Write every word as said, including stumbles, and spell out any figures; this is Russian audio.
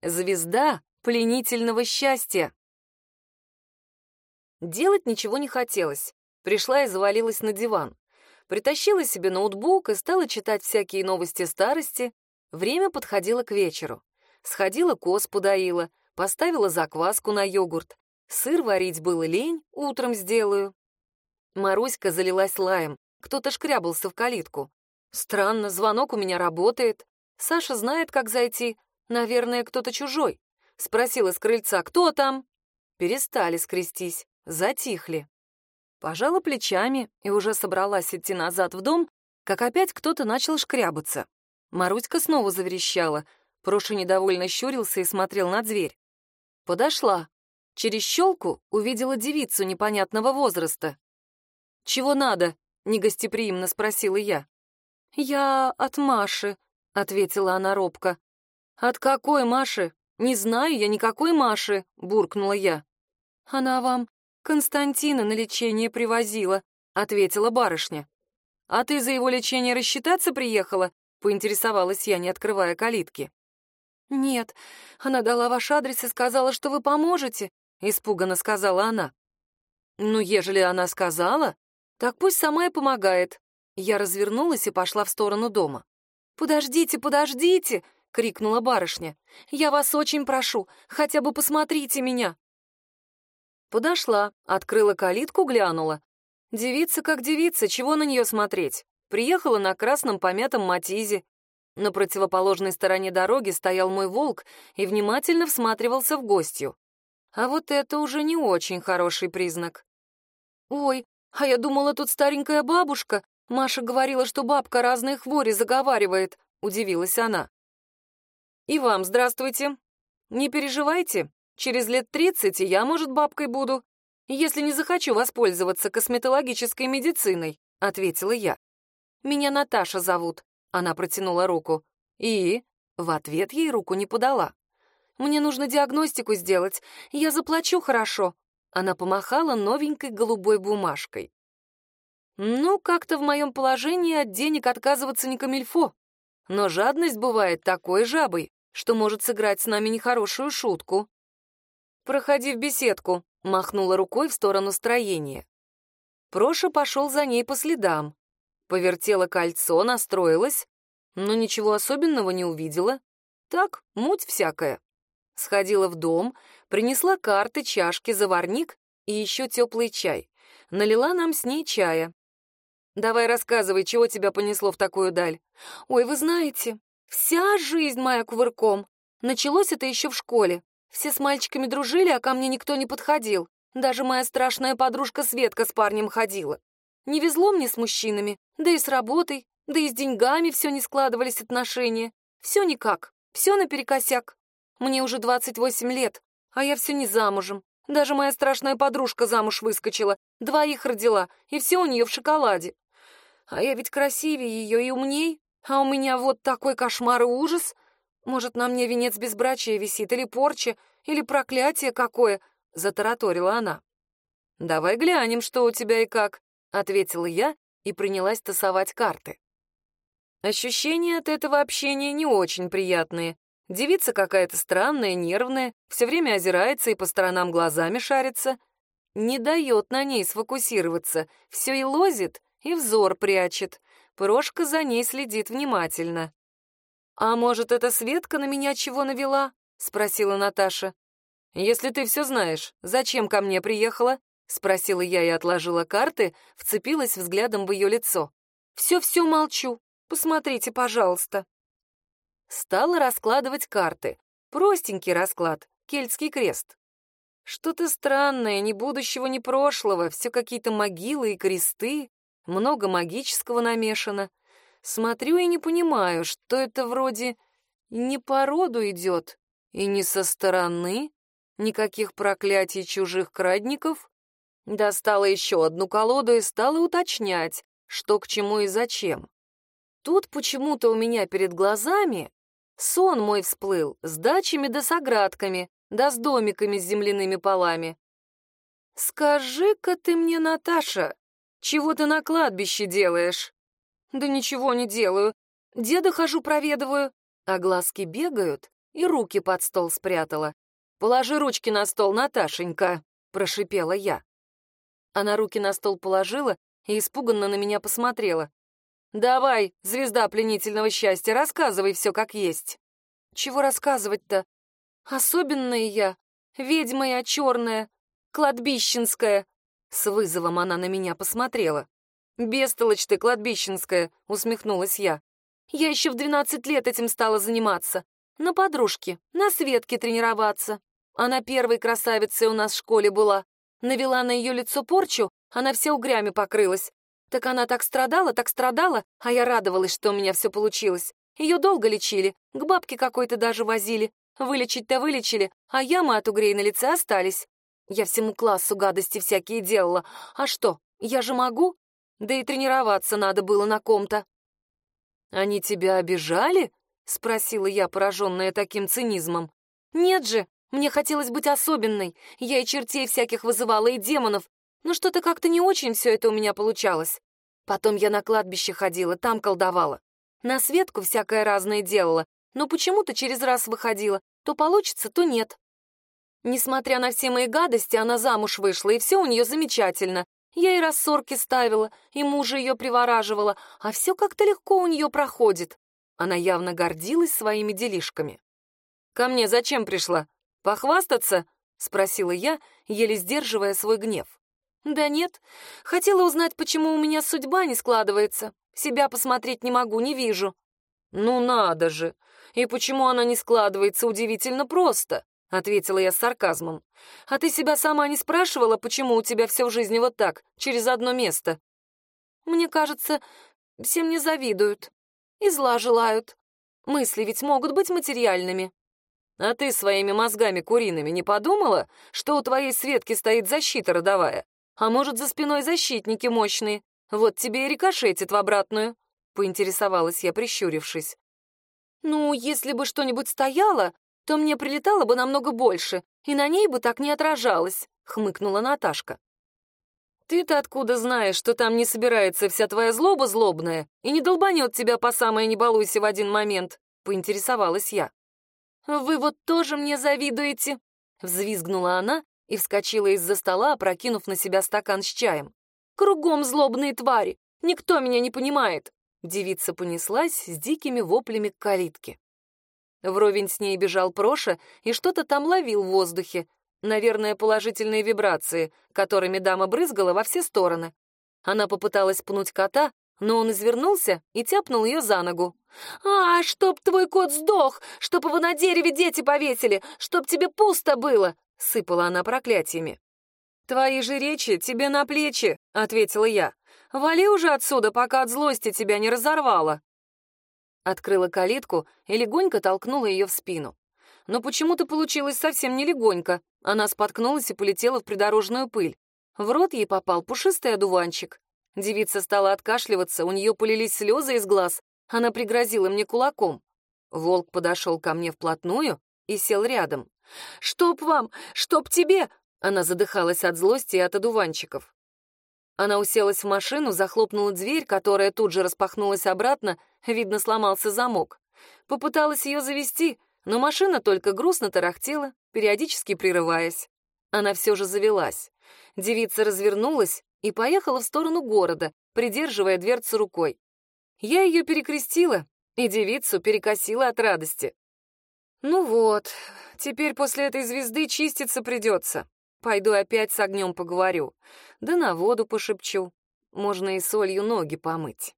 Звезда пленительного счастья. Делать ничего не хотелось. Пришла и завалилась на диван. Притащила себе ноутбук и стала читать всякие новости старости. Время подходило к вечеру. Сходила козу доила, поставила закваску на йогурт. Сыр варить было лень, утром сделаю. Маруська залилась лаем. Кто-то шкрябался в калитку. Странно, звонок у меня работает. Саша знает, как зайти. Наверное, кто-то чужой. Спросила с крыльца: «Кто там?» Перестали скрестись, затихли. Пожала плечами и уже собралась идти назад в дом, как опять кто-то начал шкрябаться. Маруська снова заверещала. Проша недовольно щурился и смотрел на дверь. Подошла. Через щелку увидела девицу непонятного возраста. «Чего надо?» — негостеприимно спросила я. «Я от Маши», — ответила она робко. «От какой Маши? Не знаю я никакой Маши», — буркнула я. «Она вам Константина на лечение привозила», — ответила барышня. «А ты за его лечение рассчитаться приехала?» — поинтересовалась я, не открывая калитки. «Нет, она дала ваш адрес и сказала, что вы поможете», — испуганно сказала она. «Ну, ежели она сказала, так пусть сама и помогает». Я развернулась и пошла в сторону дома. «Подождите, подождите!» — крикнула барышня. «Я вас очень прошу, хотя бы посмотрите меня!» Подошла, открыла калитку, глянула. Девица как девица, чего на нее смотреть? Приехала на красном помятом Матизе. На противоположной стороне дороги стоял мой волк и внимательно всматривался в гостью. А вот это уже не очень хороший признак. «Ой, а я думала, тут старенькая бабушка. Маша говорила, что бабка разные хвори заговаривает», — удивилась она. «И вам здравствуйте. Не переживайте, через лет тридцать и я, может, бабкой буду, если не захочу воспользоваться косметологической медициной», — ответила я. «Меня Наташа зовут», — она протянула руку. И в ответ ей руку не подала. «Мне нужно диагностику сделать, я заплачу хорошо». Она помахала новенькой голубой бумажкой. Ну, как-то в моем положении от денег отказываться не камильфо. Но жадность бывает такой жабой, что может сыграть с нами нехорошую шутку. «Проходи в беседку», — махнула рукой в сторону строения. Проша пошел за ней по следам. Повертела кольцо, настроилась, но ничего особенного не увидела. Так, муть всякая. Сходила в дом, принесла карты, чашки, заварник и еще теплый чай. Налила нам с ней чая. «Давай рассказывай, чего тебя понесло в такую даль?» «Ой, вы знаете, вся жизнь моя кувырком. Началось это еще в школе. Все с мальчиками дружили, а ко мне никто не подходил. Даже моя страшная подружка Светка с парнем ходила. Не везло мне с мужчинами, да и с работой, да и с деньгами все не складывались отношения. Все никак, все наперекосяк. Мне уже двадцать восемь лет, а я все не замужем. Даже моя страшная подружка замуж выскочила, двоих родила, и все у нее в шоколаде. А я ведь красивее ее и умней, а у меня вот такой кошмар и ужас. Может, на мне венец безбрачия висит, или порча, или проклятие какое?» — затараторила она. «Давай глянем, что у тебя и как», — ответила я и принялась тасовать карты. Ощущения от этого общения не очень приятные. Девица какая-то странная, нервная, все время озирается и по сторонам глазами шарится. Не дает на ней сфокусироваться, все и лозит, и взор прячет. Прошка за ней следит внимательно. «А может, эта Светка на меня чего навела?» — спросила Наташа. «Если ты все знаешь, зачем ко мне приехала?» — спросила я и отложила карты, вцепилась взглядом в ее лицо. «Все-все молчу. Посмотрите, пожалуйста». Стала раскладывать карты. Простенький расклад, кельтский крест. Что-то странное, ни будущего, ни прошлого, все какие-то могилы и кресты, много магического намешано. Смотрю и не понимаю, что это вроде не по роду идет и не со стороны, никаких проклятий чужих крадников. Достала еще одну колоду и стала уточнять, что к чему и зачем. Тут почему-то у меня перед глазами сон мой всплыл с дачами да с оградками, да с домиками с земляными полами. «Скажи-ка ты мне, Наташа, чего ты на кладбище делаешь?» «Да ничего не делаю. Деда хожу проведываю». А глазки бегают, и руки под стол спрятала. «Положи ручки на стол, Наташенька», — прошипела я. Она руки на стол положила и испуганно на меня посмотрела. «Давай, звезда пленительного счастья, рассказывай все как есть». «Чего рассказывать-то? Особенная я, ведьма я черная, кладбищенская». С вызовом она на меня посмотрела. «Бестолочь ты, кладбищенская», — усмехнулась я. «Я еще в двенадцать лет этим стала заниматься. На подружке, на Светке тренироваться. Она первой красавицей у нас в школе была. Навела на ее лицо порчу, она вся угрями покрылась. Так она так страдала, так страдала, а я радовалась, что у меня все получилось. Ее долго лечили, к бабке какой-то даже возили. Вылечить-то вылечили, а ямы от угрей на лице остались. Я всему классу гадости всякие делала. А что, я же могу? Да и тренироваться надо было на ком-то». «Они тебя обижали?» — спросила я, пораженная таким цинизмом. «Нет же, мне хотелось быть особенной. Я и чертей всяких вызывала, и демонов. Но что-то как-то не очень все это у меня получалось. Потом я на кладбище ходила, там колдовала. На Светку всякое разное делала, но почему-то через раз выходила. То получится, то нет. Несмотря на все мои гадости, она замуж вышла, и все у нее замечательно. Я и рассорки ставила, и мужа ее привораживала, а все как-то легко у нее проходит». Она явно гордилась своими делишками. «Ко мне зачем пришла? Похвастаться?» — спросила я, еле сдерживая свой гнев. «Да нет, хотела узнать, почему у меня судьба не складывается. Себя посмотреть не могу, не вижу». «Ну надо же! И почему она не складывается, удивительно просто», — ответила я с сарказмом. «А ты себя сама не спрашивала, почему у тебя все в жизни вот так, через одно место?» «Мне кажется, все мне завидуют и зла желают. Мысли ведь могут быть материальными». «А ты своими мозгами куриными не подумала, что у твоей Светки стоит защита родовая? А может, за спиной защитники мощные? Вот тебе и рикошетит в обратную», — поинтересовалась я, прищурившись. «Ну, если бы что-нибудь стояло, то мне прилетало бы намного больше, и на ней бы так не отражалось», — хмыкнула Наташка. «Ты-то откуда знаешь, что там не собирается вся твоя злоба злобная и не долбанет тебя по самое не балуйся в один момент?» — поинтересовалась я. «Вы вот тоже мне завидуете?» — взвизгнула она и вскочила из-за стола, опрокинув на себя стакан с чаем. «Кругом злобные твари! Никто меня не понимает!» Девица понеслась с дикими воплями к калитке. Вровень с ней бежал Проша и что-то там ловил в воздухе. Наверное, положительные вибрации, которыми дама брызгала во все стороны. Она попыталась пнуть кота, но он извернулся и тяпнул ее за ногу. «А, чтоб твой кот сдох! Чтоб его на дереве дети повесили! Чтоб тебе пусто было!» — сыпала она проклятиями. «Твои же речи тебе на плечи!» — ответила я. «Вали уже отсюда, пока от злости тебя не разорвало!» Открыла калитку и легонько толкнула ее в спину. Но почему-то получилось совсем не легонько. Она споткнулась и полетела в придорожную пыль. В рот ей попал пушистый одуванчик. Девица стала откашливаться, у нее полились слезы из глаз. Она пригрозила мне кулаком. Волк подошел ко мне вплотную и сел рядом. «Чтоб вам! Чтоб тебе!» Она задыхалась от злости и от одуванчиков. Она уселась в машину, захлопнула дверь, которая тут же распахнулась обратно, видно, сломался замок. Попыталась ее завести, но машина только грустно тарахтела, периодически прерываясь. Она все же завелась. Девица развернулась и поехала в сторону города, придерживая дверцу рукой. Я ее перекрестила, и девицу перекосила от радости. «Ну вот, теперь после этой звезды чиститься придется. Пойду опять с огнем поговорю, да на воду пошепчу. Можно и солью ноги помыть».